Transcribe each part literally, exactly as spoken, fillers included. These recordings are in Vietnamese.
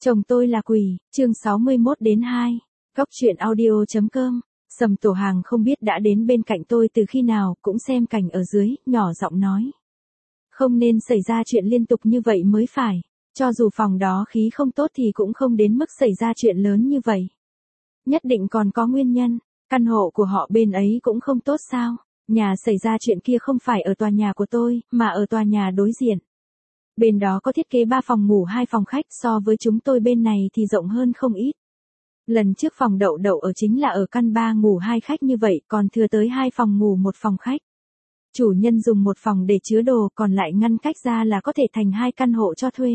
Chồng tôi là quỷ, chương sáu mươi mốt đến hai. Góc truyện audio.com. Sầm Tổ Hàng không biết đã đến bên cạnh tôi từ khi nào, cũng xem cảnh ở dưới, nhỏ giọng nói. Không nên xảy ra chuyện liên tục như vậy mới phải. Cho dù phòng đó khí không tốt thì cũng không đến mức xảy ra chuyện lớn như vậy. Nhất định còn có nguyên nhân, căn hộ của họ bên ấy cũng không tốt sao. Nhà xảy ra chuyện kia không phải ở tòa nhà của tôi, mà ở tòa nhà đối diện. Bên đó có thiết kế ba phòng ngủ hai phòng khách, so với chúng tôi bên này thì rộng hơn không ít. Lần trước phòng đậu đậu ở chính là ở căn ba ngủ hai khách như vậy, còn thừa tới hai phòng ngủ một phòng khách. Chủ nhân dùng một phòng để chứa đồ, còn lại ngăn cách ra là có thể thành hai căn hộ cho thuê.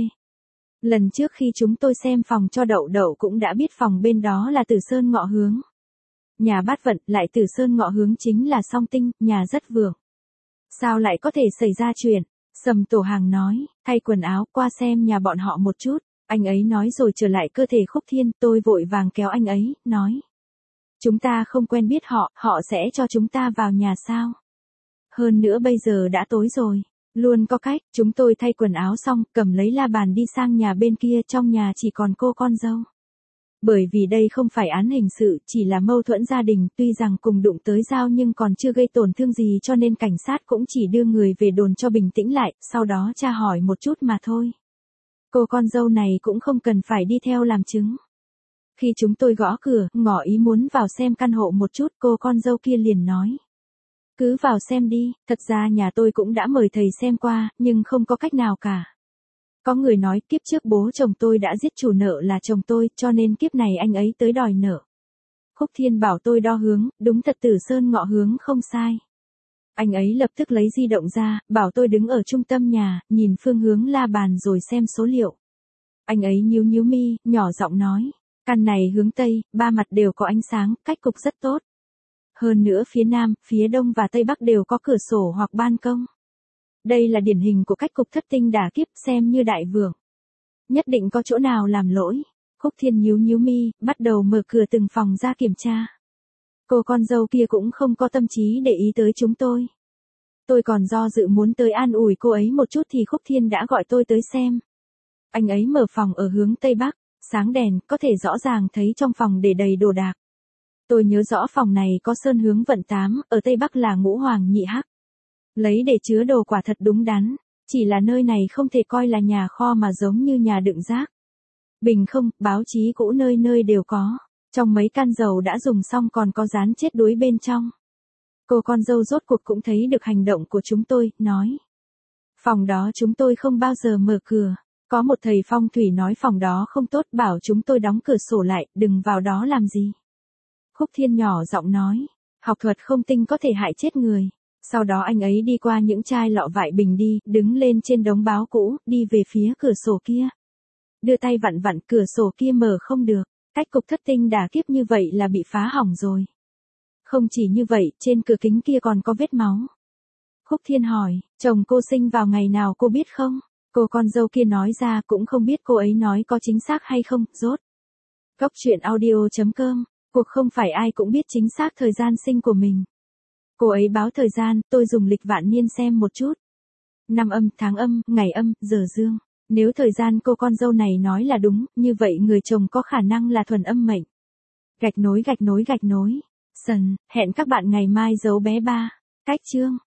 Lần trước khi chúng tôi xem phòng cho đậu đậu cũng đã biết phòng bên đó là Tử Sơn Ngọ Hướng. Nhà bát vận, lại Tử Sơn Ngọ Hướng chính là song tinh, nhà rất vượng. Sao lại có thể xảy ra chuyện? Sầm Tổ Hàng nói, thay quần áo, qua xem nhà bọn họ một chút. Anh ấy nói rồi trở lại cơ thể Khúc Thiên, tôi vội vàng kéo anh ấy, nói. Chúng ta không quen biết họ, họ sẽ cho chúng ta vào nhà sao? Hơn nữa bây giờ đã tối rồi. Luôn có cách, chúng tôi thay quần áo xong, cầm lấy la bàn đi sang nhà bên kia, trong nhà chỉ còn cô con dâu. Bởi vì đây không phải án hình sự, chỉ là mâu thuẫn gia đình, tuy rằng cùng đụng tới dao nhưng còn chưa gây tổn thương gì cho nên cảnh sát cũng chỉ đưa người về đồn cho bình tĩnh lại, sau đó tra hỏi một chút mà thôi. Cô con dâu này cũng không cần phải đi theo làm chứng. Khi chúng tôi gõ cửa, ngỏ ý muốn vào xem căn hộ một chút, cô con dâu kia liền nói. Cứ vào xem đi, thật ra nhà tôi cũng đã mời thầy xem qua, nhưng không có cách nào cả. Có người nói kiếp trước bố chồng tôi đã giết chủ nợ là chồng tôi, cho nên kiếp này anh ấy tới đòi nợ. Khúc Thiên bảo tôi đo hướng, đúng thật Tử Sơn Ngọ Hướng không sai. Anh ấy lập tức lấy di động ra, bảo tôi đứng ở trung tâm nhà, nhìn phương hướng la bàn rồi xem số liệu. Anh ấy nhíu nhíu mi, nhỏ giọng nói, căn này hướng Tây, ba mặt đều có ánh sáng, cách cục rất tốt. Hơn nữa phía Nam, phía Đông và Tây Bắc đều có cửa sổ hoặc ban công. Đây là điển hình của cách cục thất tinh đả kiếp, xem như đại vượng. Nhất định có chỗ nào làm lỗi. Khúc Thiên nhíu nhíu mi, bắt đầu mở cửa từng phòng ra kiểm tra. Cô con dâu kia cũng không có tâm trí để ý tới chúng tôi. Tôi còn do dự muốn tới an ủi cô ấy một chút thì Khúc Thiên đã gọi tôi tới xem. Anh ấy mở phòng ở hướng Tây Bắc, sáng đèn, có thể rõ ràng thấy trong phòng để đầy đồ đạc. Tôi nhớ rõ phòng này có sơn hướng vận tám, ở Tây Bắc là ngũ hoàng nhị hắc. Lấy để chứa đồ quả thật đúng đắn, chỉ là nơi này không thể coi là nhà kho mà giống như nhà đựng rác. Bình không, báo chí cũ nơi nơi đều có, trong mấy can dầu đã dùng xong còn có dán chết đuối bên trong. Cô con dâu rốt cuộc cũng thấy được hành động của chúng tôi, nói. Phòng đó chúng tôi không bao giờ mở cửa, có một thầy phong thủy nói phòng đó không tốt, bảo chúng tôi đóng cửa sổ lại, đừng vào đó làm gì. Khúc Thiên nhỏ giọng nói, học thuật không tinh có thể hại chết người. Sau đó anh ấy đi qua những chai lọ vại bình đi, đứng lên trên đống báo cũ, đi về phía cửa sổ kia. Đưa tay vặn vặn, cửa sổ kia mở không được, cách cục thất tinh đả kiếp như vậy là bị phá hỏng rồi. Không chỉ như vậy, trên cửa kính kia còn có vết máu. Khúc Thiên hỏi, chồng cô sinh vào ngày nào cô biết không? Cô con dâu kia nói ra cũng không biết cô ấy nói có chính xác hay không, rốt. Góc truyện audio.com, cuộc không phải ai cũng biết chính xác thời gian sinh của mình. Cô ấy báo thời gian, tôi dùng lịch vạn niên xem một chút. Năm âm, tháng âm, ngày âm, giờ dương. Nếu thời gian cô con dâu này nói là đúng, như vậy người chồng có khả năng là thuần âm mệnh. Gạch nối gạch nối gạch nối. Sần, hẹn các bạn ngày mai giấu bé ba. Cách chương.